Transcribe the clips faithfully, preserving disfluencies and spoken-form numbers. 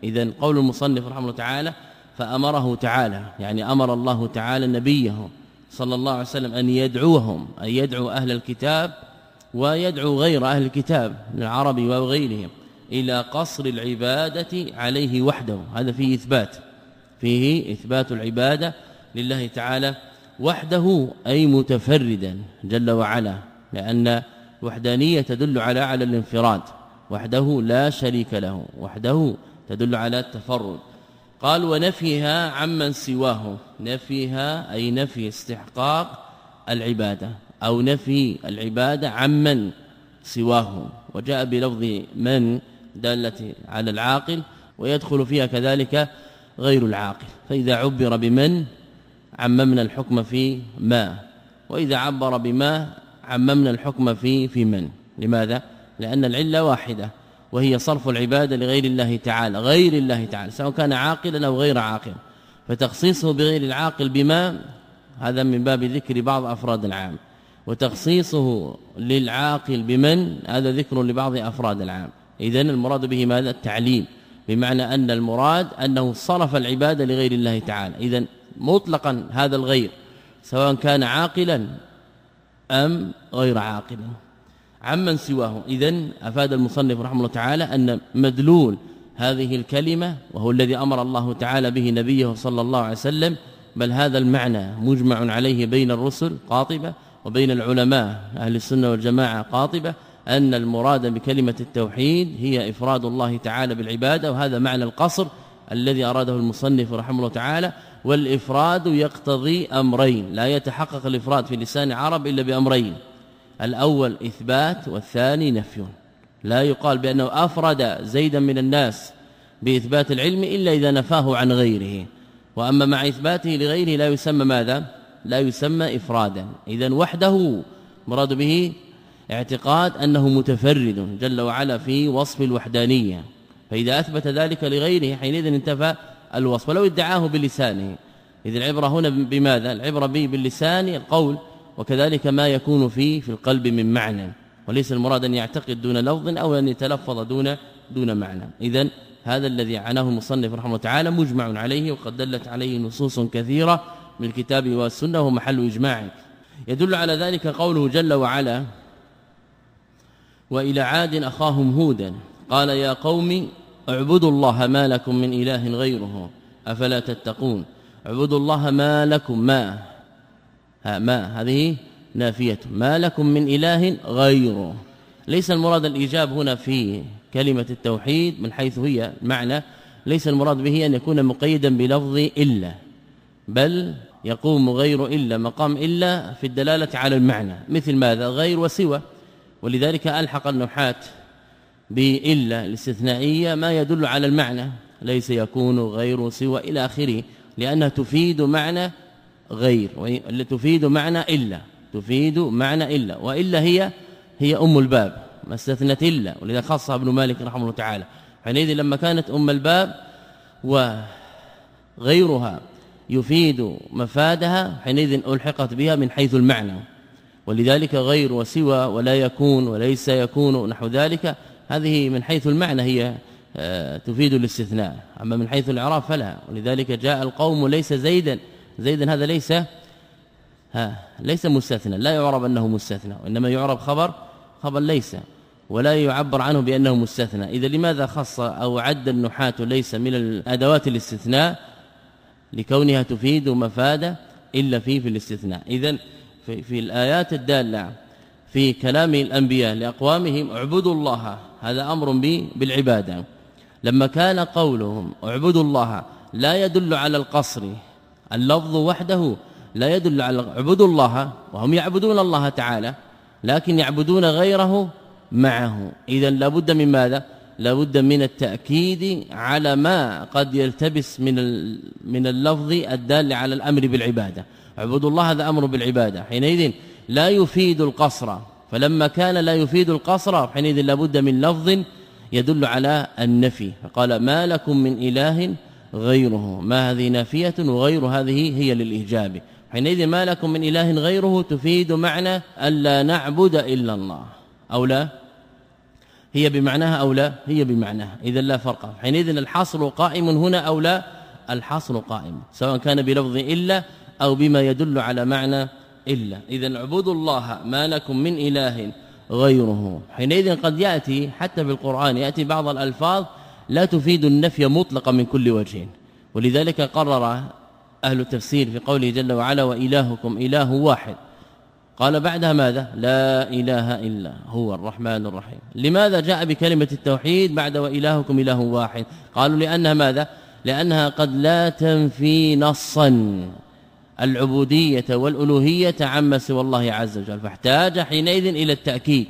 إذن قول المصنف رحمه الله تعالى فأمره تعالى، يعني أمر الله تعالى نبيه صلى الله عليه وسلم أن يدعوهم، أن يدعو أهل الكتاب ويدعو غير أهل الكتاب من العرب وغيرهم إلى قصر العبادة عليه وحده. هذا فيه إثبات، فيه إثبات العبادة لله تعالى وحده، أي متفردا جل وعلا، لأن الوحدانية تدل على على الانفراد، وحده لا شريك له، وحده تدل على التفرد. قال ونفيها عمن سواه، نفيها أي نفي استحقاق العبادة أو نفي العبادة عمن سواه، وجاء بلفظ من دالة على العاقل، ويدخل فيها كذلك غير العاقل، فإذا عبر بمن عممنا الحكم في ما، وإذا عبر بما عممنا الحكم في في من. لماذا؟ لأن العلة واحدة، وهي صرف العبادة لغير الله تعالى، غير الله تعالى سواء كان عاقلا أو غير عاقل، فتخصيصه بغير العاقل بما هذا من باب ذكر بعض أفراد العام، وتخصيصه للعاقل بمن هذا ذكر لبعض أفراد العام. إذن المراد به ماذا؟ التعليم، بمعنى أن المراد أنه صرف العبادة لغير الله تعالى. إذن مطلقا هذا الغير سواء كان عاقلا أم غير عاقل عمن سواه. إذن أفاد المصنف رحمه الله تعالى أن مدلول هذه الكلمة، وهو الذي أمر الله تعالى به نبيه صلى الله عليه وسلم، بل هذا المعنى مجمع عليه بين الرسل قاطبة، وبين العلماء أهل السنة والجماعة قاطبة، أن المراد بكلمة التوحيد هي إفراد الله تعالى بالعبادة، وهذا معنى القصر الذي أراده المصنف رحمه الله تعالى. والإفراد يقتضي أمرين، لا يتحقق الإفراد في لسان العرب إلا بأمرين، الأول إثبات والثاني نفي. لا يقال بأنه أفرد زيدا من الناس بإثبات العلم إلا إذا نفاه عن غيره، وأما مع إثباته لغيره لا يسمى ماذا؟ لا يسمى إفرادا. إذن وحده مراد به اعتقاد أنه متفرد جل وعلا في وصف الوحدانية، فإذا أثبت ذلك لغيره حينئذ انتفى الوصف، ولو ادعاه بلسانه. إذ العبرة هنا بماذا؟ العبرة به باللسان القول، وكذلك ما يكون فيه في القلب من معنى، وليس المراد أن يعتقد دون لفظ أو أن يتلفظ دون دون معنى. إذن هذا الذي عناه المصنف رحمه الله تعالى مجمع عليه، وقد دلت عليه نصوص كثيرة من الكتاب والسنة، ومحل إجماع. يدل على ذلك قوله جل وعلا وإلى عاد أخاهم هودا قال يا قوم اعبدوا الله ما لكم من إله غيره أفلا تتقون. اعبدوا الله ما لكم، ما ها ما هذه نافية، ما لكم من إله غيره. ليس المراد الإيجاب هنا في كلمة التوحيد من حيث هي معنى، ليس المراد به أن يكون مقيدا بلفظ إلا، بل يقوم غير إلا مقام إلا في الدلالة على المعنى، مثل ماذا؟ غير وسوى. ولذلك ألحق النحاة بإلا الاستثنائية ما يدل على المعنى، ليس يكون غير سوى إلى آخره، لأنها تفيد معنى غير، تفيد معنى إلا، تفيد معنى إلا، وإلا هي هي أم الباب ما استثنت إلا، ولذا خصها ابن مالك رحمه الله تعالى. حينئذ لما كانت أم الباب وغيرها يفيد مفادها حينئذ ألحقت بها من حيث المعنى، ولذلك غير وسوى ولا يكون وليس يكون نحو ذلك، هذه من حيث المعنى هي تفيد الاستثناء، أما من حيث الإعراب فلا. ولذلك جاء القوم ليس زيدا، زيدا هذا ليس ها ليس مستثنى، لا يعرب أنه مستثنى، وإنما يعرب خبر خبر ليس، ولا يعبر عنه بأنه مستثنى. إذا لماذا خص أو عد النحاة ليس من الأدوات الاستثناء؟ لكونها تفيد مفادة إلا فيه في الاستثناء. إذن في, في الآيات الدالة في كلام الأنبياء لأقوامهم اعبدوا الله، هذا أمر به بالعبادة. لما كان قولهم اعبدوا الله لا يدل على القصر، اللفظ وحده لا يدل على اعبدوا الله، وهم يعبدون الله تعالى لكن يعبدون غيره معه. إذن لابد من ماذا؟ لابد من التأكيد على ما قد يلتبس من من اللفظ الدال على الأمر بالعبادة. اعبدوا الله هذا أمر بالعبادة، حينئذ لا يفيد القصر، فلما كان لا يفيد القصر حينئذ لابد من لفظ يدل على النفي، فقال ما لكم من إله غيره، ما هذه نافية وغير هذه هي للإيجاب. حينئذ ما لكم من إله غيره تفيد معنى ألا نعبد إلا الله، أو لا هي بمعناها أو لا؟ هي بمعناها، إذا لا فرق. حينئذ الحصر قائم هنا أو لا؟ الحصر قائم، سواء كان بلفظ إلا أو بما يدل على معنى إلا. إذا اعبدوا الله ما لكم من إله غيره. حينئذ قد يأتي حتى في القرآن يأتي بعض الألفاظ لا تفيد النفي مطلقا من كل وجه، ولذلك قرر أهل التفسير في قوله جل وعلا وإلهكم إله واحد، قال بعدها ماذا؟ لا إله إلا هو الرحمن الرحيم. لماذا جاء بكلمة التوحيد بعد وإلهكم إله واحد؟ قالوا لأنها ماذا؟ لأنها قد لا تنفي نصا العبودية والألوهية عما سوى الله عز وجل، فاحتاج حينئذ إلى التأكيد،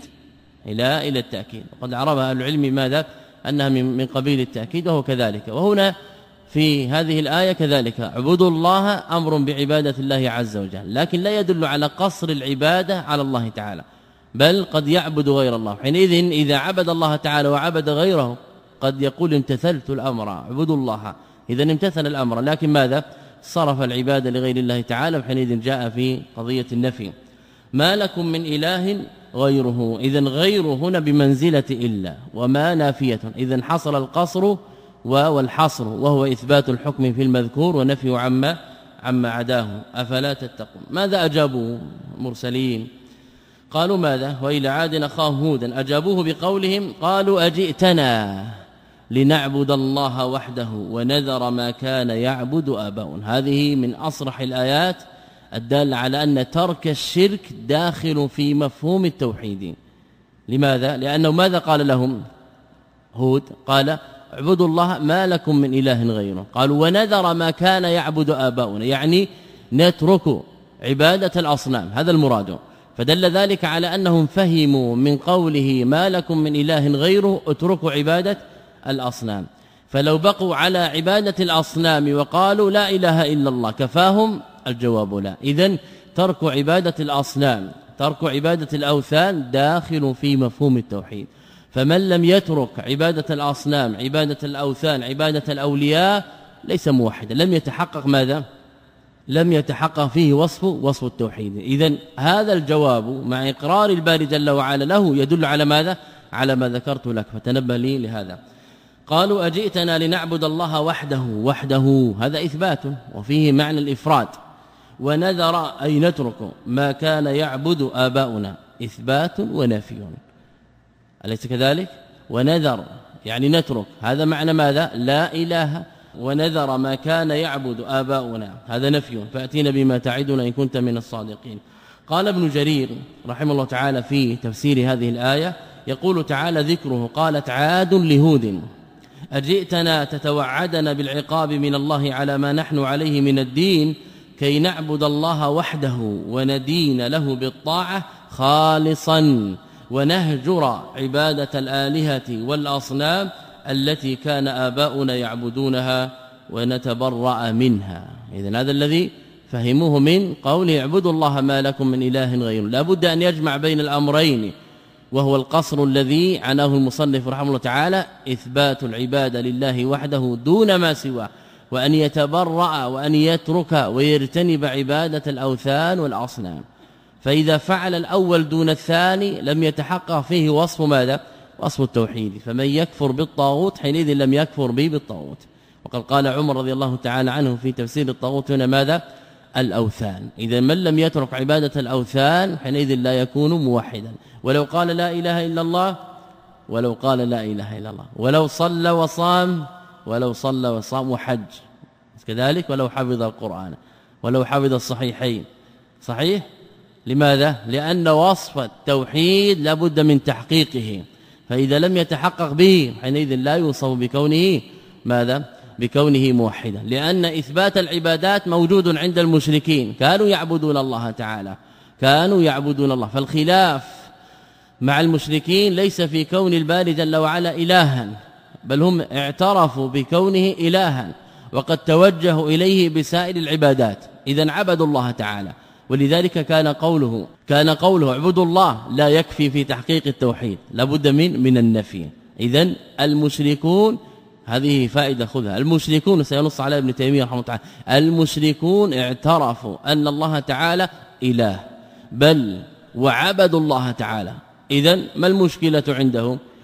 إلى إلى التأكيد. وقد عرفها أهل العلم ماذا؟ أنها من قبيل التأكيد، وهو كذلك. وهنا في هذه الآية كذلك اعبدوا الله أمر بعبادة الله عز وجل، لكن لا يدل على قصر العبادة على الله تعالى، بل قد يعبد غير الله. حينئذ إذا عبد الله تعالى وعبد غيره قد يقول امتثلت الأمر اعبدوا الله، إذا امتثل الأمر، لكن ماذا؟ صرف العبادة لغير الله تعالى، حينئذ جاء في قضية النفي ما لكم من إله غيره. إذا غير هنا بمنزلة إلا وما نافية، إذا حصل القصر والحصر، وهو إثبات الحكم في المذكور ونفي عما عما عداه. أفلا تتقون. ماذا أجابوا مرسلين؟ قالوا ماذا؟ وإلى عاد أخاهم هودا، أجابوه بقولهم قالوا أجئتنا لنعبد الله وحده ونذر ما كان يعبد آباؤنا. هذه من أصرح الآيات الدالة على أن ترك الشرك داخل في مفهوم التوحيد. لماذا؟ لأنه ماذا قال لهم هود؟ قال اعبدوا الله ما لكم من إله غيره. قالوا ونذر ما كان يعبد آباؤنا، يعني نترك عبادة الأصنام، هذا المراد. فدل ذلك على أنهم فهموا من قوله ما لكم من إله غيره اتركوا عبادة الأصنام، فلو بقوا على عبادة الأصنام وقالوا لا إله إلا الله كفاهم؟ الجواب لا. إذن ترك عبادة الأصنام، ترك عبادة الأوثان داخل في مفهوم التوحيد. فمن لم يترك عبادة الأصنام، عبادة الأوثان، عبادة الأولياء ليس موحدا، لم يتحقق ماذا؟ لم يتحقق فيه وصف وصف التوحيد. إذن هذا الجواب مع إقرار الباري جل وعلا له يدل على ماذا؟ على ما ذكرت لك، فتنبه لي لهذا. قالوا أجئتنا لنعبد الله وحده، وحده هذا إثبات وفيه معنى الإفراد، ونذر أي نترك ما كان يعبد آباؤنا، إثبات ونفي، أليس كذلك؟ ونذر يعني نترك، هذا معنى ماذا؟ لا إله، ونذر ما كان يعبد آباؤنا، هذا نفي، فأتينا بما تعدنا إن كنت من الصادقين. قال ابن جرير رحمه الله تعالى في تفسير هذه الآية، يقول تعالى ذكره قالت عاد لهود أجئتنا تتوعدنا بالعقاب من الله على ما نحن عليه من الدين كي نعبد الله وحده وندين له بالطاعة خالصا ونهجر عبادة الآلهة والأصنام التي كان آباؤنا يعبدونها ونتبرأ منها. إذن هذا الذي فهموه من قوله اعبدوا الله ما لكم من إله غيره. لا بد أن يجمع بين الأمرين، وهو القصر الذي عناه المصنف رحمه الله تعالى إثبات العبادة لله وحده دون ما سواه، وأن يتبرأ وأن يترك ويرتنب عبادة الأوثان والأصنام. فإذا فعل الأول دون الثاني لم يتحقق فيه وصف ماذا؟ وصف التوحيد. فمن يكفر بالطاغوت حينئذ لم يكفر به بالطاغوت. وقد قال عمر رضي الله تعالى عنه في تفسير الطاغوت هنا ماذا؟ الأوثان. إذا من لم يترك عبادة الأوثان حينئذ لا يكون موحدا، ولو قال لا إله إلا الله، ولو قال لا إله إلا الله، ولو صلى وصام، ولو صلى وصام وحج كذلك، ولو حفظ القرآن، ولو حفظ الصحيحين. صحيح؟ لماذا؟ لأن وصف التوحيد لابد من تحقيقه، فإذا لم يتحقق به حينئذ لا يوصف بكونه ماذا؟ بكونه موحدا. لأن إثبات العبادات موجود عند المشركين، كانوا يعبدون الله تعالى، كانوا يعبدون الله. فالخلاف مع المشركين ليس في كون الباري جل وعلا إلها، بل هم اعترفوا بكونه إلها وقد توجهوا إليه بسائر العبادات، إذن عبدوا الله تعالى. ولذلك كان قوله كان قوله اعبدوا الله لا يكفي في تحقيق التوحيد، لابد من من النفي. إذن المشركون، هذه فائدة خذها، المشركون سينص على ابن تيمية رحمه الله تعالى، المشركون اعترفوا أن الله تعالى إله، بل وعبدوا الله تعالى. إذن ما المشكلة عندهم؟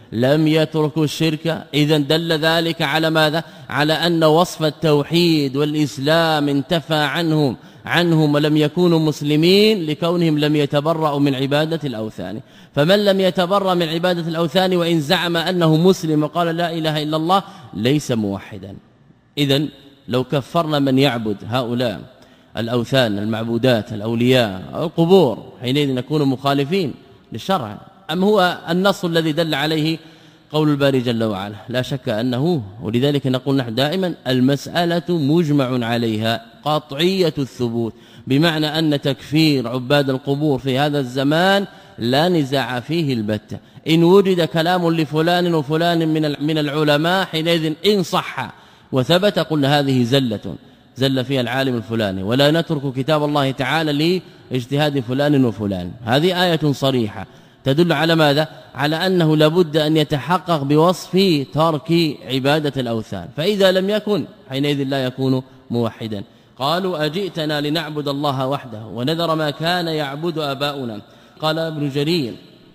لم يتركوا الشرك. إذن دل ذلك على ماذا؟ على أن وصف التوحيد والإسلام انتفى عنهم عنهم ولم يكونوا مسلمين لكونهم لم يتبرأوا من عبادة الأوثان. فمن لم يتبرأ من عبادة الأوثان وإن زعم أنه مسلم وقال لا إله إلا الله ليس موحدا. إذن لو كفرنا من يعبد هؤلاء الأوثان المعبودات الأولياء القبور حينئذ نكون مخالفين للشرع. أم هو النص الذي دل عليه قول الباري جل وعلا؟ لا شك أنه، ولذلك نقول نحن دائما المسألة مجمع عليها قطعية الثبوت، بمعنى أن تكفير عباد القبور في هذا الزمان لا نزاع فيه البتة. إن وجد كلام لفلان وفلان من من العلماء حينئذ إن صح وثبت قلنا هذه زلة زل فيها العالم الفلاني، ولا نترك كتاب الله تعالى لاجتهاد فلان وفلان. هذه آية صريحة تدل على ماذا؟ على أنه لابد أن يتحقق بوصف ترك عبادة الأوثان، فإذا لم يكن حينئذ لا يكون موحدا. قالوا أجئتنا لنعبد الله وحده ونذر ما كان يعبد آباؤنا. قال ابن جرير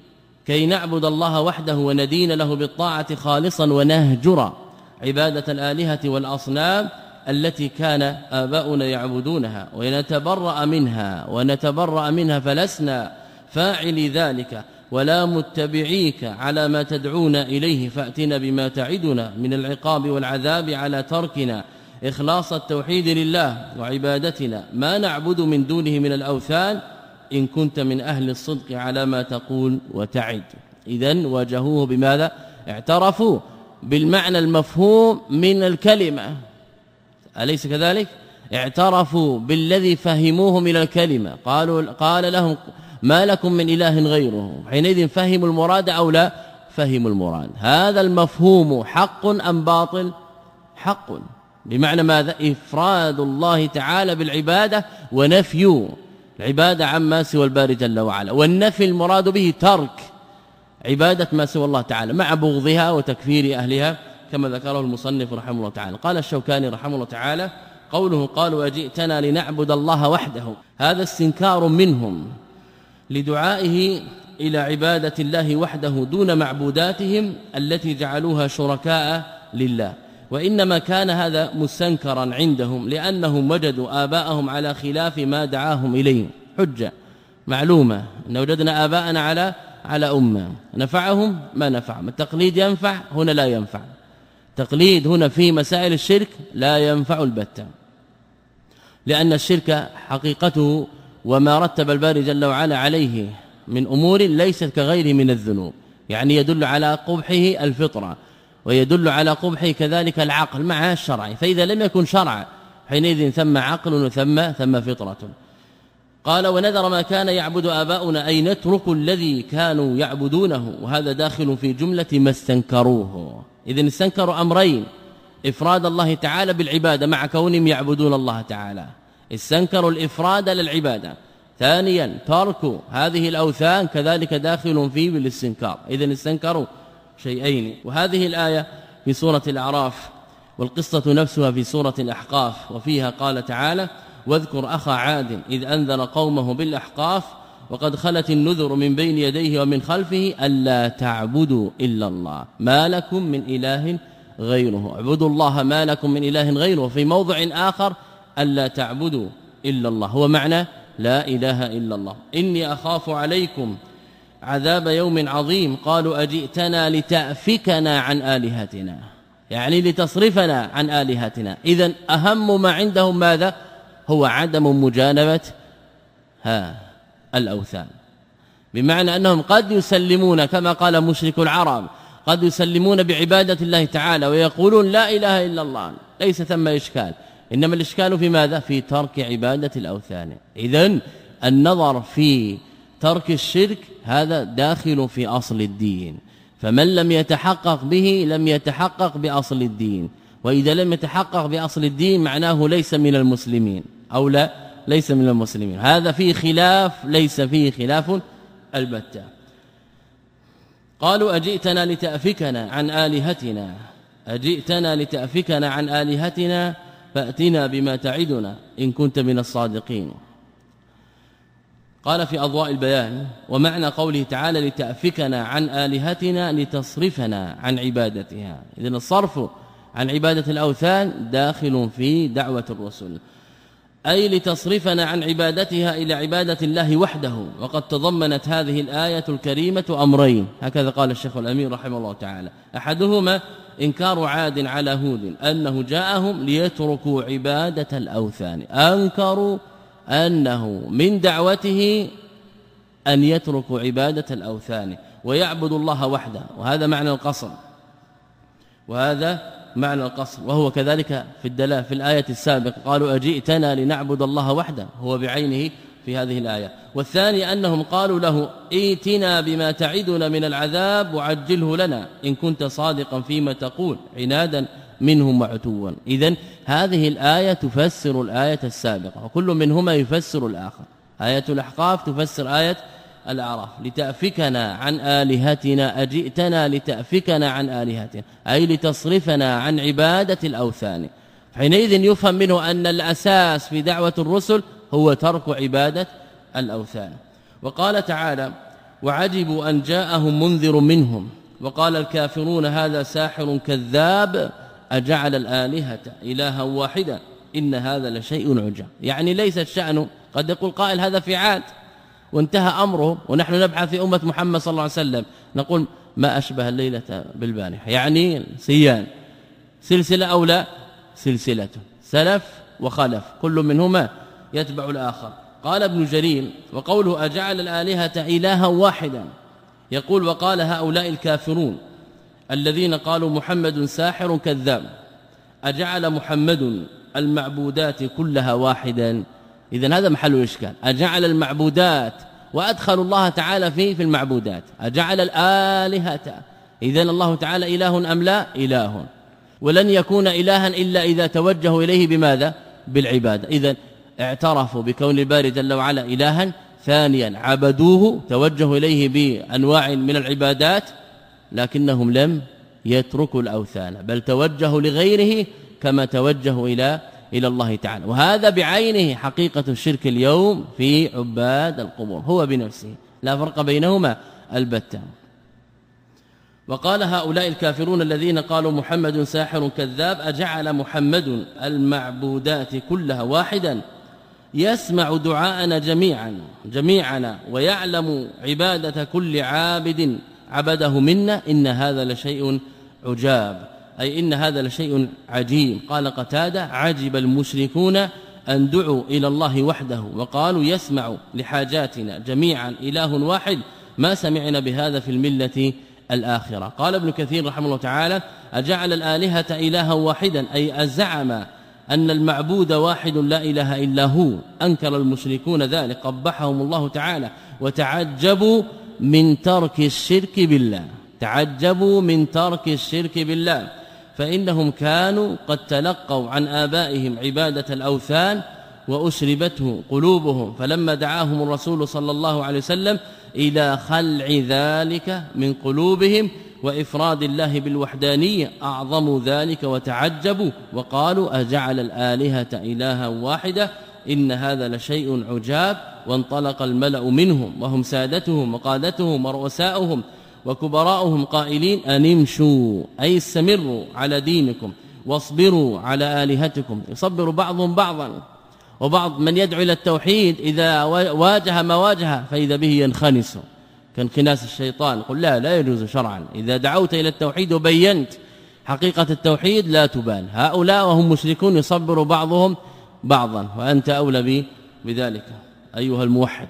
كي نعبد الله وحده وندين له بالطاعة خالصا ونهجر عبادة الآلهة والأصنام التي كان آباؤنا يعبدونها ونتبرأ منها ونتبرأ منها فلسنا فاعل ذلك ولا متبعيك على ما تدعون إليه، فأتنا بما تعدنا من العقاب والعذاب على تركنا إخلاص التوحيد لله وعبادتنا ما نعبد من دونه من الأوثان إن كنت من أهل الصدق على ما تقول وتعد. إذن واجهوه بماذا؟ اعترفوا بالمعنى المفهوم من الكلمة، أليس كذلك؟ اعترفوا بالذي فهموه من الكلمة. قالوا قال لهم ما لكم من إله غيره، حينئذ فهموا المراد أو لا فهموا المراد. هذا المفهوم حق أم باطل؟ حق، بمعنى ماذا؟ إفراد الله تعالى بالعبادة ونفي العبادة عما سوى الباري جل وعلا، والنفي المراد به ترك عبادة ما سوى الله تعالى مع بغضها وتكفير أهلها كما ذكره المصنف رحمه الله تعالى. قال الشوكاني رحمه الله تعالى قوله قالوا أجئتنا لنعبد الله وحده، هذا استنكار منهم لدعائه إلى عبادة الله وحده دون معبوداتهم التي جعلوها شركاء لله، وإنما كان هذا مستنكرا عندهم لأنهم وجدوا آباءهم على خلاف ما دعاهم إليه. حجة معلومة أن وجدنا آباءنا على على أمة، نفعهم ما نفعهم. التقليد ينفع هنا لا ينفع، تقليد هنا في مسائل الشرك لا ينفع البتة، لأن الشرك حقيقته وما رتب الباري جل وعلا عليه من أمور ليست كغيره من الذنوب، يعني يدل على قبحه الفطرة ويدل على قبحه كذلك العقل مع الشرع، فإذا لم يكن شرع حينئذ ثم عقل وثم ثم فطرة. قال ونذر ما كان يعبد آباؤنا أي نترك الذي كانوا يعبدونه، وهذا داخل في جملة ما استنكروه. إذن استنكروا أمرين: إفراد الله تعالى بالعبادة مع كونهم يعبدون الله تعالى، استنكروا الإفراد للعبادة. ثانيا ترك هذه الأوثان كذلك داخل فيه بالاستنكار. إذن استنكروا شيئين. وهذه الآية في سورة الأعراف والقصة نفسها في سورة الأحقاف، وفيها قال تعالى: واذكر أخا عاد إذ أنذر قومه بالأحقاف وقد خلت النذر من بين يديه ومن خلفه ألا تعبدوا إلا الله ما لكم من إله غيره، اعبدوا الله ما لكم من إله غيره. في موضع آخر ألا تعبدوا إلا الله، هو معنى لا إله إلا الله. إني أخاف عليكم عذاب يوم عظيم قالوا أجئتنا لتأفكنا عن آلهتنا، يعني لتصرفنا عن آلهتنا. إذن أهم ما عندهم ماذا؟ هو عدم مجانبة ها الأوثان، بمعنى أنهم قد يسلمون كما قال مشرك العرب، قد يسلمون بعبادة الله تعالى ويقولون لا إله إلا الله، ليس ثم إشكال، إنما الإشكال في ماذا؟ في ترك عبادة الأوثان. إذن النظر في ترك الشرك هذا داخل في أصل الدين، فمن لم يتحقق به لم يتحقق بأصل الدين، وإذا لم يتحقق بأصل الدين معناه ليس من المسلمين أو لا ليس من المسلمين. هذا فيه خلاف ليس فيه خلاف البتة. قالوا أجئتنا لتأفكنا عن آلهتنا، أجئتنا لتأفكنا عن آلهتنا فأتنا بما تعدنا إن كنت من الصادقين. قال في أضواء البيان: ومعنى قوله تعالى لتأفكنا عن آلهتنا لتصرفنا عن عبادتها. إذن الصرف عن عبادة الأوثان داخل في دعوة الرسل، أي لتصرفنا عن عبادتها إلى عبادة الله وحده. وقد تضمنت هذه الآية الكريمة أمرين، هكذا قال الشيخ الأمين رحمه الله تعالى: أحدهما إنكار عاد على هود أنه جاءهم ليتركوا عبادة الأوثان، أنكروا أنه من دعوته أن يتركوا عبادة الأوثان ويعبدوا الله وحده، وهذا معنى القصر، وهذا معنى القصر. وهو كذلك في الدلاله في الآية السابقة قالوا أجئتنا لنعبد الله وحده، هو بعينه في هذه الآية. والثاني أنهم قالوا له ائتنا بما تعدنا من العذاب وعجله لنا إن كنت صادقا فيما تقول، عنادا منهم وعتوا. إذن هذه الآية تفسر الآية السابقة، وكل منهما يفسر الآخر. آية الأحقاف تفسر آية الأعراف: لتأفكنا عن آلهتنا، أجئتنا لتأفكنا عن آلهتنا، أي لتصرفنا عن عبادة الأوثان. حينئذ يفهم منه أن الأساس في دعوة الرسل هو ترك عبادة الأوثان. وقال تعالى: وعجبوا أن جاءهم منذر منهم وقال الكافرون هذا ساحر كذاب أجعل الآلهة إلها واحدا إن هذا لشيء عجاب. يعني ليس الشأن، قد يقول قائل هذا في عاد وانتهى أمره، ونحن نبحث في أمة محمد صلى الله عليه وسلم نقول ما أشبه الليلة بالبارحة، يعني سيان، سلسلة أو لا سلسلة، سلف وخلف، كل منهما يتبع الآخر. قال ابن جرير: وقوله أجعل الآلهة إلها واحدا، يقول: وقال هؤلاء الكافرون الذين قالوا محمد ساحر كذاب أجعل محمد المعبودات كلها واحدا. إذن هذا محل الإشكال، أجعل المعبودات وأدخل الله تعالى فيه في المعبودات، أجعل الآلهة، إذن الله تعالى إله أم لا؟ إله، ولن يكون إلها إلا إذا توجهوا إليه بماذا؟ بالعبادة. إذن اعترفوا بكون الباري جل وعلا إلها، ثانيا عبدوه توجهوا إليه بأنواع من العبادات، لكنهم لم يتركوا الأوثان بل توجهوا لغيره كما توجهوا إلى إلى الله تعالى. وهذا بعينه حقيقة الشرك اليوم في عباد القبور، هو بنفسه لا فرق بينهما البتة. وقال هؤلاء الكافرون الذين قالوا محمد ساحر كذاب أجعل محمد المعبودات كلها واحدا يسمع دعاءنا جميعا جميعنا ويعلم عبادة كل عابد عبده منا إن هذا لشيء عجاب، أي إن هذا لشيء عجيب. قال قتادة: عجب المشركون أن دعوا إلى الله وحده وقالوا يسمع لحاجاتنا جميعا إله واحد، ما سمعنا بهذا في الملة الآخرة. قال ابن كثير رحمه الله تعالى: أجعل الآلهة إلها واحدا، أي أزعم أن المعبود واحد لا إله إلا هو. أنكر المشركون ذلك قبحهم الله تعالى، وتعجبوا من ترك الشرك بالله، تعجبوا من ترك الشرك بالله، فإنهم كانوا قد تلقوا عن آبائهم عبادة الأوثان وأشربته قلوبهم، فلما دعاهم الرسول صلى الله عليه وسلم إلى خلع ذلك من قلوبهم وإفراد الله بالوحدانية أعظموا ذلك وتعجبوا وقالوا أجعل الآلهة إلها واحدة إن هذا لشيء عجاب. وانطلق الملأ منهم وهم سادتهم وقادتهم ورؤساؤهم وكبراؤهم قائلين أن امشوا، أي استمروا على دينكم واصبروا على آلهتكم. يصبر بعضهم بعضا، وبعض من يدعو إلى التوحيد إذا واجه ما واجه فإذا به ينخنس كانخناس الشيطان. قل لا لا يجوز شرعا، إذا دعوت إلى التوحيد وبينت حقيقة التوحيد لا تبان. هؤلاء وهم مشركون يصبر بعضهم بعضا، وأنت أولى بذلك أيها الموحد.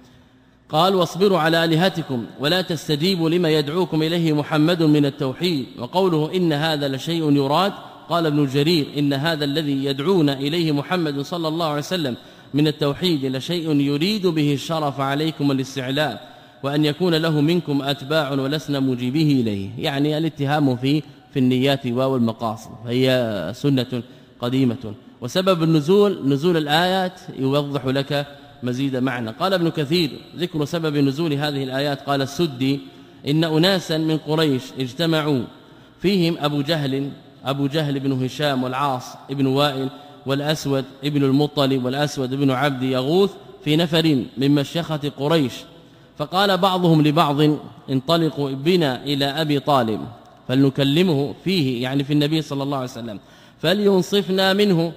قال: واصبروا على آلهتكم ولا تستجيبوا لما يدعوكم إليه محمد من التوحيد. وقوله إن هذا لشيء يراد، قال ابن جرير: إن هذا الذي يدعون إليه محمد صلى الله عليه وسلم من التوحيد لشيء يريد به الشرف عليكم الاستعلاء، وأن يكون له منكم أتباع ولسنا مجيبه إليه. يعني الاتهام في في النيات والمقاصد، فهي سنة قديمة. وسبب النزول نزول الآيات يوضح لك مزيد معنى. قال ابن كثير: ذكر سبب نزول هذه الآيات، قال السدي: إن أناسا من قريش اجتمعوا، فيهم أبو جهل أبو جهل بن هشام والعاص ابن وائل والأسود ابن المطلب والأسود ابن عبد يغوث، في نفر من مشيخة قريش، فقال بعضهم لبعض انطلقوا بنا إلى أبي طالب فلنكلمه فيه، يعني في النبي صلى الله عليه وسلم، فلينصفنا منه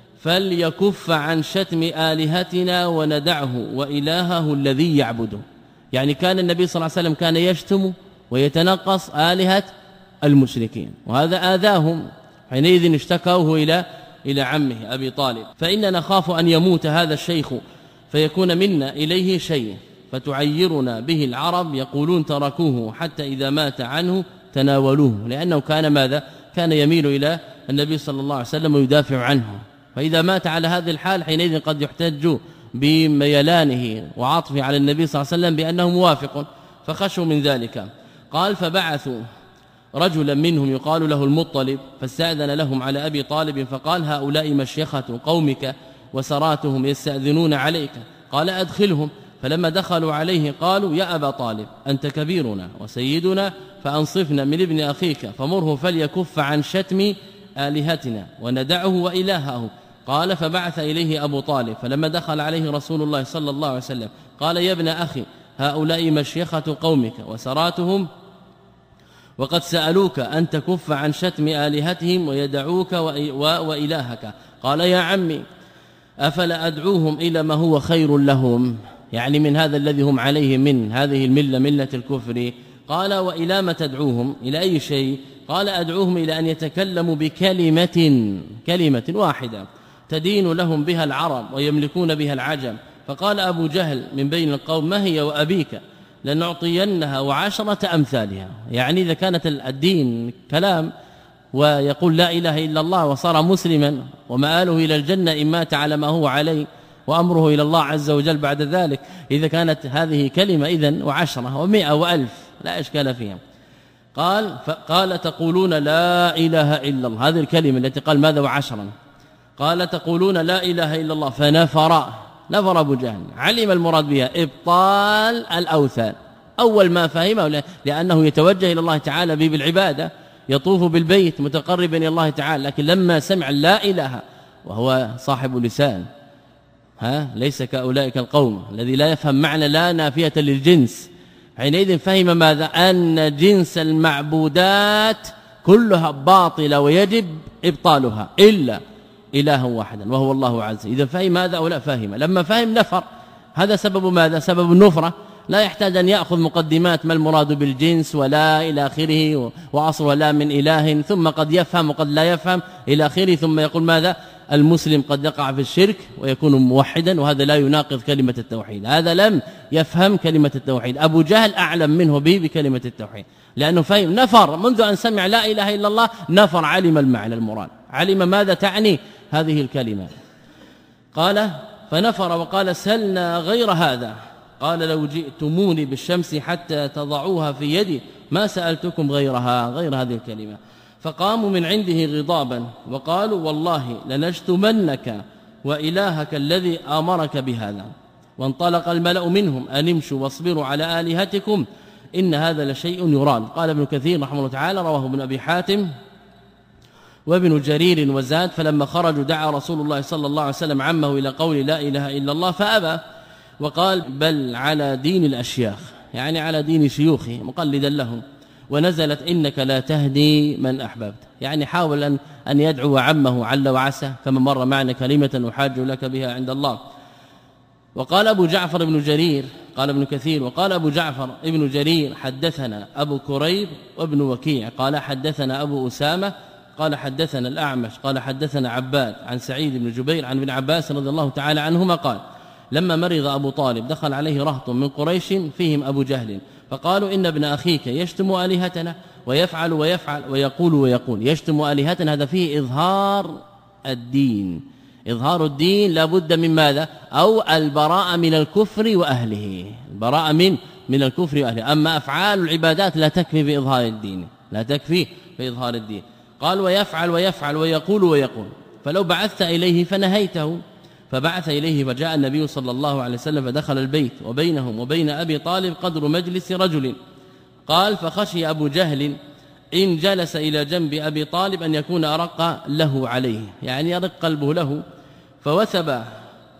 فليكف عن شتم آلهتنا وندعه وإلهه الذي يعبده. يعني كان النبي صلى الله عليه وسلم كان يشتم ويتنقص آلهة المشركين، وهذا آذاهم، حينئذ اشتكوه إلى إلى عمه أبي طالب، فإننا نخاف أن يموت هذا الشيخ فيكون منا إليه شيء فتعيرنا به العرب، يقولون تركوه حتى إذا مات عنه تناولوه، لأنه كان ماذا؟ كان يميل إلى النبي صلى الله عليه وسلم ويدافع عنه، فإذا مات على هذه الحال حينئذ قد يحتج بميلانه وعطفه على النبي صلى الله عليه وسلم بأنه موافق، فخشوا من ذلك. قال فبعثوا رجلا منهم يقال له المطلب فاستأذن لهم على أبي طالب، فقال هؤلاء مشيخة قومك وسراتهم يستأذنون عليك، قال أدخلهم. فلما دخلوا عليه قالوا يا أبا طالب أنت كبيرنا وسيدنا فأنصفنا من ابن أخيك فمره فليكف عن شتم آلهتنا وندعه وإلهه. قال فبعث إليه أبو طالب، فلما دخل عليه رسول الله صلى الله عليه وسلم قال يا ابن أخي هؤلاء مشيخة قومك وسراتهم وقد سألوك أن تكف عن شتم آلهتهم ويدعوك وإلهك. قال يا عمي أفلا أدعوهم إلى ما هو خير لهم، يعني من هذا الذي هم عليه من هذه الملة ملة الكفر. قال وإلى ما تدعوهم؟ إلى أي شيء؟ قال أدعوهم إلى أن يتكلموا بكلمة كلمة واحدة تدين لهم بها العرب ويملكون بها العجم. فقال أبو جهل من بين القوم ما هي وأبيك لنعطينها وعشرة أمثالها، يعني إذا كانت الدين كلام ويقول لا إله إلا الله وصار مسلما ومآله إلى الجنة إن مات على ما هو عليه وأمره إلى الله عز وجل بعد ذلك، إذا كانت هذه كلمة إذن وعشرة ومئة وألف لا إشكال فيها. قال فقال تقولون لا إله إلا الله، هذه الكلمة التي قال ماذا وعشرا، قال تقولون لا إله إلا الله. فنفر نفر أبو جهل، علم المراد بها إبطال الأوثان، أول ما فهمه لأنه يتوجه إلى الله تعالى به بالعبادة، يطوف بالبيت متقربا إلى الله تعالى، لكن لما سمع لا إله وهو صاحب لسان ها ليس كأولئك القوم الذي لا يفهم معنى لا نافية للجنس، حينئذ فهم ماذا؟ أن جنس المعبودات كلها باطلة ويجب إبطالها إلا إله واحدا وهو الله عز وجل. إذا فهم هذا أو لا فهم، لما فهم نفر، هذا سبب ماذا؟ سبب النفرة، لا يحتاج أن يأخذ مقدمات ما المراد بالجنس ولا إلى آخره وأصل ولا من إله، ثم قد يفهم وقد لا يفهم إلى آخره، ثم يقول ماذا؟ المسلم قد يقع في الشرك ويكون موحدا، وهذا لا يناقض كلمة التوحيد. هذا لم يفهم كلمة التوحيد، أبو جهل أعلم منه به بكلمة التوحيد، لأنه فهم نفر منذ أن سمع لا إله إلا الله، نفر علم المعنى المراد، علم ماذا تعني هذه الكلمة. قال فنفر وقال سلنا غير هذا. قال لو جئتموني بالشمس حتى تضعوها في يدي ما سألتكم غيرها، غير هذه الكلمة. فقاموا من عنده غضابا وقالوا والله لنشتمنك وإلهك الذي أمرك بهذا. وانطلق الملأ منهم أن امشوا واصبروا على آلهتكم إن هذا لشيء يراد. قال ابن كثير رحمه الله تعالى رواه ابن أبي حاتم وابن جرير وزاد فلما خرجوا دعا رسول الله صلى الله عليه وسلم عمه إلى قول لا إله إلا الله فأبى، وقال بل على دين الأشياخ، يعني على دين شيوخه مقلدا لهم. ونزلت إنك لا تهدي من أحببت، يعني حاول أن, أن يدعو عمه عل وعسى كما مر معنا كلمة أحاج لك بها عند الله. وقال أبو جعفر بن جرير قال ابن كثير وقال أبو جعفر ابن جرير حدثنا أبو كريب وابن وكيع قال حدثنا أبو أسامة قال حدثنا الأعمش قال حدثنا عباد عن سعيد بن جبير عن ابن عباس رضي الله تعالى عنهما قال لما مرض أبو طالب دخل عليه رهط من قريش فيهم أبو جهل فقالوا إن ابن أخيك يشتم آلهتنا ويفعل ويفعل ويقول ويقول. يشتم آلهتنا هذا فيه إظهار الدين، إظهار الدين لابد من ماذا؟ أو البراءة من الكفر وأهله، البراءة من من الكفر وأهله. أما أفعال العبادات لا تكفي بإظهار الدين، لا تكفي بإظهار الدين. قال ويفعل ويفعل ويقول ويقول فلو بعثت إليه فنهيته. فبعث إليه فجاء النبي صلى الله عليه وسلم فدخل البيت وبينهم وبين أبي طالب قدر مجلس رجل. قال فخشي أبو جهل إن جلس إلى جنب أبي طالب أن يكون أرق له عليه، يعني يرق قلبه له، فوثب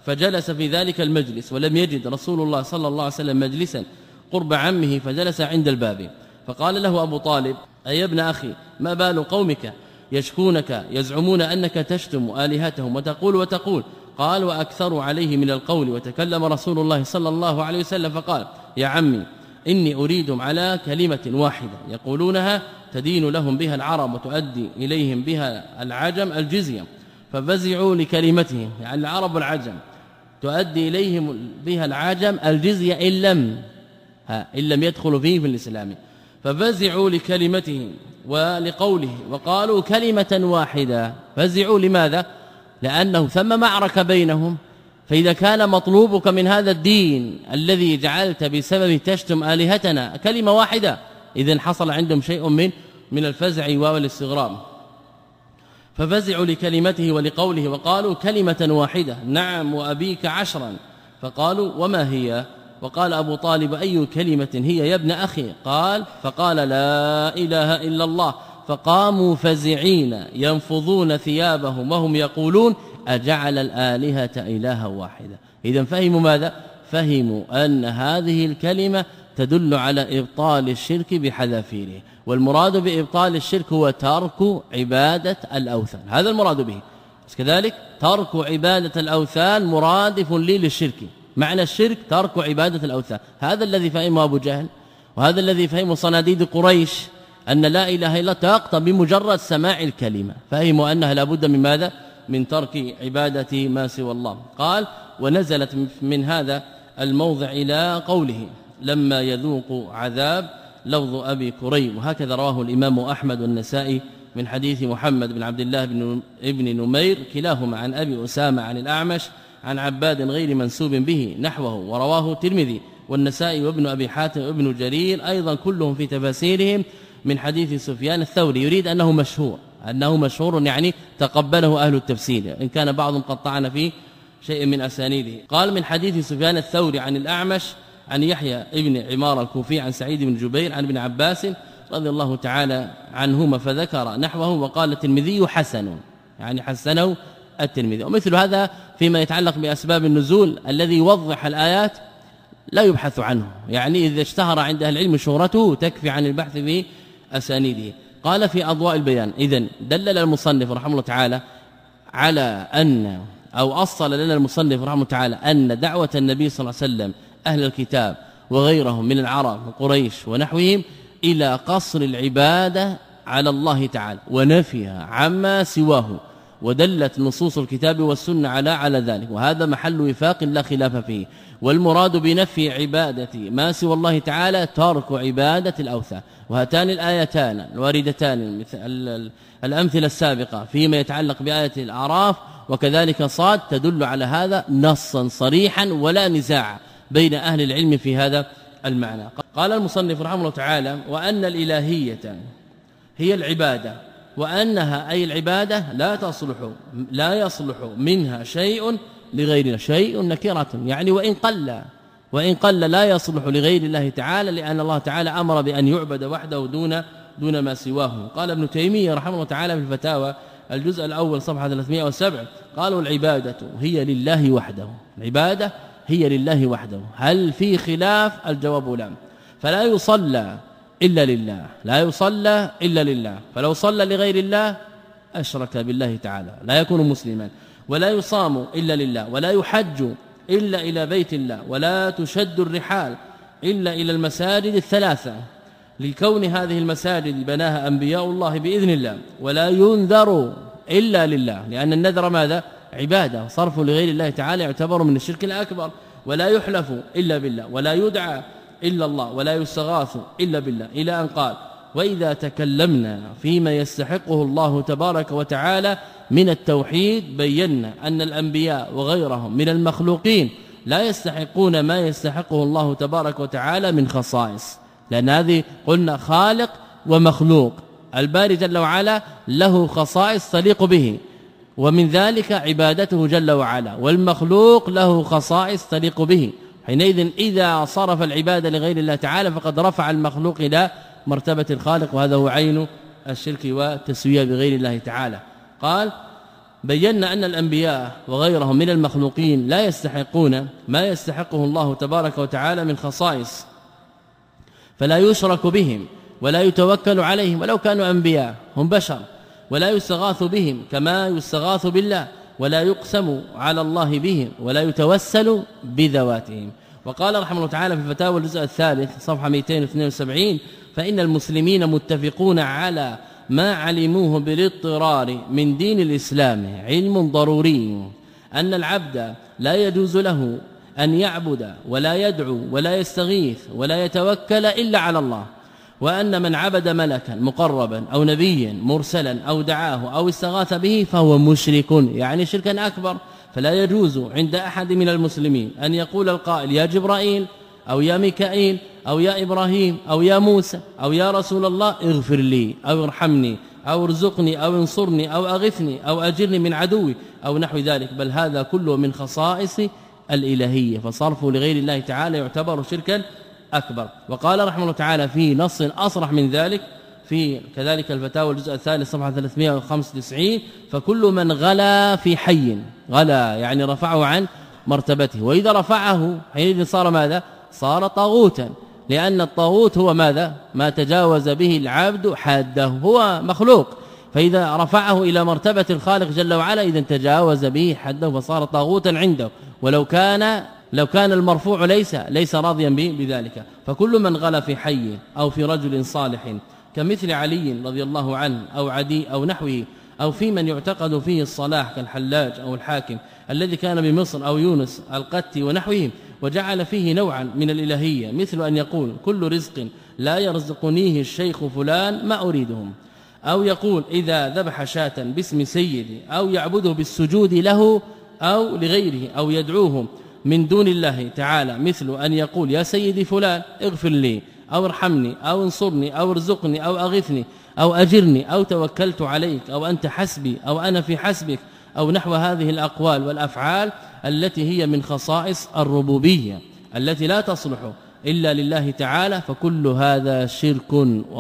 فجلس في ذلك المجلس ولم يجد رسول الله صلى الله عليه وسلم مجلسا قرب عمه فجلس عند الباب فقال له أبو طالب أي ابن أخي ما بال قومك يشكونك يزعمون أنك تشتم آلهتهم وتقول وتقول قال وأكثروا عليه من القول وتكلم رسول الله صلى الله عليه وسلم فقال يا عمي إني أريدهم على كلمة واحدة يقولونها تدين لهم بها العرب وتؤدي إليهم بها العجم الجزية ففزعوا لكلمتهم يعني العرب والعجم تؤدي إليهم بها العجم الجزية إن لم ها إن لم يدخلوا فيه في الإسلام ففزعوا لكلمته ولقوله وقالوا كلمة واحدة فزعوا لماذا؟ لأنه ثم معركة بينهم فإذا كان مطلوبك من هذا الدين الذي جعلت بسبب تشتم آلهتنا كلمة واحدة إذن حصل عندهم شيء من من الفزع والاستغراب ففزعوا لكلمته ولقوله وقالوا كلمة واحدة نعم وأبيك عشرا فقالوا وما هي وقال أبو طالب أي كلمة هي يا ابن أخي قال فقال لا إله إلا الله فقاموا فزعين ينفضون ثيابهم وهم يقولون أجعل الآلهة إلها واحدة إذن فهموا ماذا؟ فهموا أن هذه الكلمة تدل على إبطال الشرك بحذافيره والمراد بإبطال الشرك هو ترك عبادة الأوثان هذا المراد به بس كذلك ترك عبادة الأوثان مرادف لي للشرك معنى الشرك ترك عبادة الأوثان هذا الذي فهمه أبو جهل وهذا الذي فهمه صناديد قريش أن لا إله إلا الله تقطع بمجرد سماع الكلمة فهموا أنها لابد من ماذا؟ من ترك عبادة ما سوى الله قال ونزلت من هذا الموضع إلى قوله لما يذوق عذاب لفظ أبي كريم وهكذا رواه الإمام أحمد والنسائي من حديث محمد بن عبد الله بن ابن نمير كلاهما عن أبي أسامة عن الأعمش عن عباد غير منسوب به نحوه ورواه الترمذي والنسائي وابن أبي حاتم وابن جرير أيضا كلهم في تفاسيرهم من حديث سفيان الثوري يريد أنه مشهور أنه مشهور يعني تقبله أهل التفسير إن كان بعضهم قطعنا فيه شيء من أسانيده قال من حديث سفيان الثوري عن الأعمش عن يحيى ابن عمار الكوفي عن سعيد بن جبير عن ابن عباس رضي الله تعالى عنهما فذكر نحوه وقال الترمذي حسن يعني حسنه الترمذي ومثل هذا فيما يتعلق بأسباب النزول الذي يوضح الآيات لا يبحث عنه يعني إذا اشتهر عند أهل العلم شهرته تكفي عن البحث في أسانيده قال في أضواء البيان إذن دلل المصنف رحمه الله تعالى على أن أو أصل لنا المصنف رحمه الله تعالى أن دعوة النبي صلى الله عليه وسلم أهل الكتاب وغيرهم من العرب وقريش ونحوهم إلى قصر العبادة على الله تعالى ونفيها عما سواه ودلت نصوص الكتاب والسنة على على ذلك وهذا محل وفاق لا خلاف فيه والمراد بنفي عبادة ما سوى الله تعالى ترك عبادة الأوثان وهاتان الآيتان الواردتان مثل الأمثلة السابقة فيما يتعلق بآية الأعراف وكذلك صاد تدل على هذا نصا صريحا ولا نزاع بين أهل العلم في هذا المعنى قال المصنف رحمه الله تعالى وأن الإلهية هي العبادة وأنها أي العبادة لا تصلح لا يصلح منها شيء لغير شيء نكرة يعني وإن قل وإن قل لا يصلح لغير الله تعالى لأن الله تعالى أمر بأن يعبد وحده دون دون ما سواه قال ابن تيمية رحمه الله تعالى في الفتاوى الجزء الأول صفحة ثلاثمائة وسبعة قالوا العبادة هي لله وحده العبادة هي لله وحده هل في خلاف الجواب لا فلا يصلى إلا لله لا يصلى إلا لله فلو صلى لغير الله أشرك بالله تعالى لا يكون مسلما ولا يصام إلا لله ولا يحج إلا إلى بيت الله ولا تشد الرحال إلا إلى المساجد الثلاثة لكون هذه المساجد بناها أنبياء الله بإذن الله ولا ينذر إلا لله لأن النذر ماذا؟ عبادة صرف لغير الله تعالى يعتبر من الشرك الأكبر ولا يحلف إلا بالله ولا يدعى إلا الله ولا يستغاث إلا بالله إلى أن قال وإذا تكلمنا فيما يستحقه الله تبارك وتعالى من التوحيد بينا أن الأنبياء وغيرهم من المخلوقين لا يستحقون ما يستحقه الله تبارك وتعالى من خصائص لأن هذه قلنا خالق ومخلوق الباري جل وعلا له خصائص تليق به ومن ذلك عبادته جل وعلا والمخلوق له خصائص تليق به حينئذ إذا صرف العبادة لغير الله تعالى فقد رفع المخلوق إلى مرتبة الخالق وهذا هو عين الشرك والتسوية بغير الله تعالى قال بينا أن الأنبياء وغيرهم من المخلوقين لا يستحقون ما يستحقه الله تبارك وتعالى من خصائص، فلا يشرك بهم ولا يتوكل عليهم ولو كانوا أنبياء، هم بشر، ولا يستغاث بهم كما يستغاث بالله، ولا يقسم على الله بهم ولا يتوسل بذواتهم. وقال رحمه الله تعالى في فتاوى الجزء الثالث صفحة مئتين واثنين وسبعين: فإن المسلمين متفقون على ما علموه بالاضطرار من دين الإسلام علم ضروري أن العبد لا يجوز له أن يعبد ولا يدعو ولا يستغيث ولا يتوكل إلا على الله، وأن من عبد ملكا مقربا أو نبيا مرسلا أو دعاه أو استغاث به فهو مشرك، يعني شركا أكبر. فلا يجوز عند أحد من المسلمين أن يقول القائل يا جبرائيل أو يا ميكائيل أو يا إبراهيم أو يا موسى أو يا رسول الله اغفر لي أو ارحمني أو ارزقني أو انصرني أو أغثني أو أجرني من عدوي أو نحو ذلك، بل هذا كله من خصائص الإلهية، فصرفه لغير الله تعالى يعتبر شركا أكبر. وقال رحمه الله تعالى في نص أصرح من ذلك في كذلك الفتاوى الجزء الثالث صفحة ثلاثمائة وخمسة وتسعين: فكل من غلا في حي، غلا يعني رفعه عن مرتبته، وإذا رفعه حينئذ صار ماذا؟ صار طاغوتا، لأن الطاغوت هو ماذا؟ ما تجاوز به العبد حاده، هو مخلوق، فإذا رفعه إلى مرتبة الخالق جل وعلا إذا تجاوز به حده فصار طاغوتا عنده، ولو كان لو كان المرفوع ليس ليس راضيا به بذلك. فكل من غلا في حي أو في رجل صالح كمثل علي رضي الله عنه أو عدي أو نحوه، أو في من يعتقد فيه الصلاح كالحلاج أو الحاكم الذي كان بمصر أو يونس القتي ونحوهم، وجعل فيه نوعا من الإلهية، مثل أن يقول كل رزق لا يرزقنيه الشيخ فلان ما أريدهم، أو يقول إذا ذبح شاة باسم سيدي، أو يعبده بالسجود له أو لغيره، أو يدعوهم من دون الله تعالى، مثل أن يقول يا سيدي فلان اغفر لي أو ارحمني أو انصرني أو ارزقني أو أغثني أو أجرني أو توكلت عليك أو أنت حسبي أو أنا في حسبك، أو نحو هذه الأقوال والأفعال التي هي من خصائص الربوبية التي لا تصلح إلا لله تعالى، فكل هذا شرك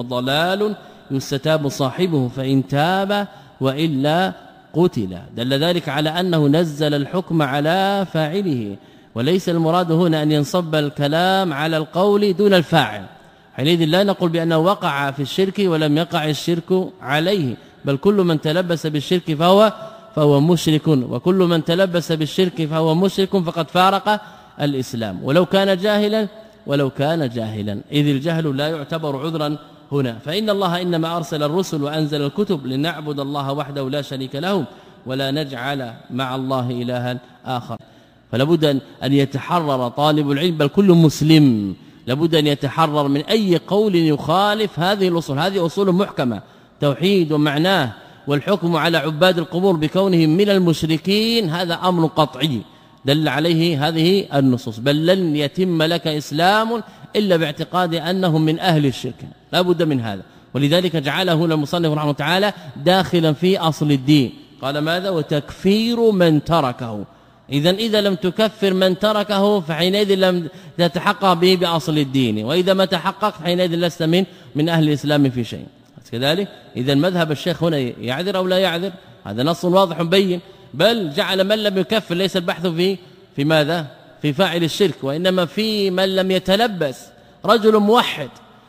وضلال يستتاب صاحبه فإن تاب وإلا قتل. دل ذلك على أنه نزل الحكم على فاعله، وليس المراد هنا أن ينصب الكلام على القول دون الفاعل، حينئذ لا نقول بأنه وقع في الشرك ولم يقع الشرك عليه، بل كل من تلبس بالشرك فهو فهو مشرك، وكل من تلبس بالشرك فهو مشرك فقد فارق الإسلام، ولو كان جاهلا ولو كان جاهلا إذ الجهل لا يعتبر عذرا هنا. فإن الله إنما أرسل الرسل وأنزل الكتب لنعبد الله وحده لا شريك له ولا نجعل مع الله إلها آخر. فلابد أن يتحرر طالب العلم، بل كل مسلم لابد أن يتحرر من أي قول يخالف هذه الأصول. هذه أصول محكمة، توحيد ومعناه، والحكم على عباد القبور بكونهم من المشركين هذا أمر قطعي دل عليه هذه النصوص، بل لن يتم لك إسلام إلا باعتقاد أنهم من أهل الشرك، لا بد من هذا. ولذلك جعله هنا المصنف رحمه الله تعالى داخلا في أصل الدين، قال ماذا؟ وتكفير من تركه. إذا إذا لم تكفر من تركه فحينئذ لم تتحقق به بأصل الدين، وإذا ما تحققت حينئذ لست من من أهل الإسلام في شيء. كذلك إذا مذهب الشيخ هنا يعذر أو لا يعذر، هذا نص واضح بين، بل جعل من لم يكفر ليس البحث في في ماذا؟ في فاعل الشرك، وإنما في من لم يتلبس، رجل موحد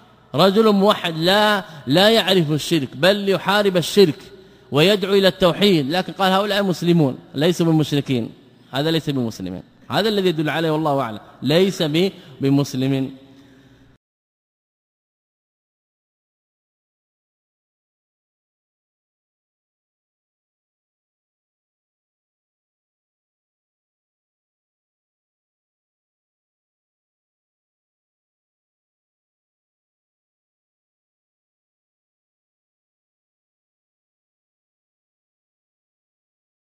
رجل موحد لا لا يعرف الشرك بل يحارب الشرك ويدعو إلى التوحيد، لكن قال هؤلاء مسلمون ليسوا بالمشركين، هذا ليس بمسلمين، هذا الذي يدل عليه والله أعلم، ليس بمسلمين.